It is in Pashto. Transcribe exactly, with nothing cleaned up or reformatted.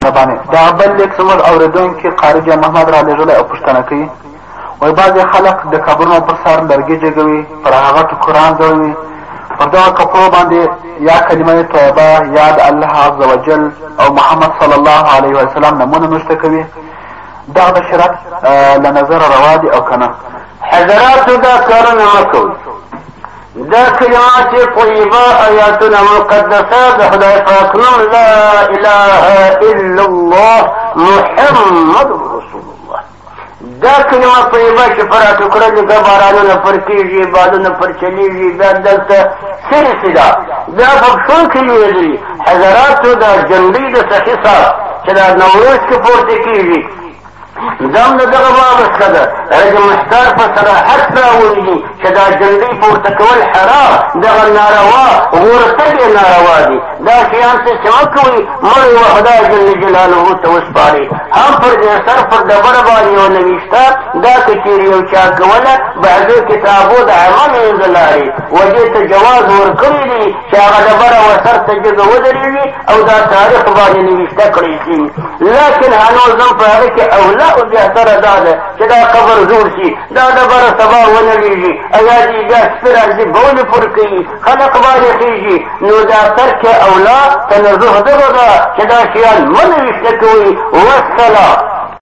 باندې. دا بل لیک زموږ اورېدونکي قاري جان محمد را لېږلی او پوښتنه کوي، وایي بعضې خلک د قبرونو پر سر لرګي جګوي، پر هغه ټوکران ځړوي، پر دغه کپړو باندې یا کلمه طیبه یا د الله عز وجل او محمد صلی الله علیه وسلم نمونه نشته کوي. دغه د شریعت له نظره روا دي او که نه؟ حضراتو دا کارونه مه کوئ. دا کلمات طیبه آیاتونه مقدسه د خدای پاک نوم لا اله الا الله محمد رسول الله، دا کلمه طیبه چې پر ټوکره لږه بارانونه پر کېږي، بالونه پر چلېږي، بیا دلته سرسې ده، بیا په پښو کې لوېدلي. حضراتو دا جنډۍ د سخي سره چې دا نوروز کې پورته کېږي دام د دغه باب څخه ده. رجل محتار په صراحت راولي چې دا جنډۍ پورته کول حرام، دغه ناروا غورتګ یې ناروا دي. دا شیان څه چې مه کوئ، مړی و خدای جل جلاله ته وسپارئ. هم پر دې سر پر ډبره باندې یو نویشته دا که چېرې یو چا کوله بعضې کتابو د عمل انځلاري وجې ته جواز ورکړی دی چې هغه ډبره و سر ته جګه ودرېږي او دا تاریخ باندې نویشته کړی شي. لیکن هنوز هم په هغه کې اوله او بهتره دا ده چې دا قبر جوړ شي، دا ډبره سبا ونړېږي او یا دې بیا سپي راځي بولې پور کوي، خلق باندې خېږي. نو دا ترک اولا تنزه دغه ده چې دا شیان مه نویشته کوئ. والسلام.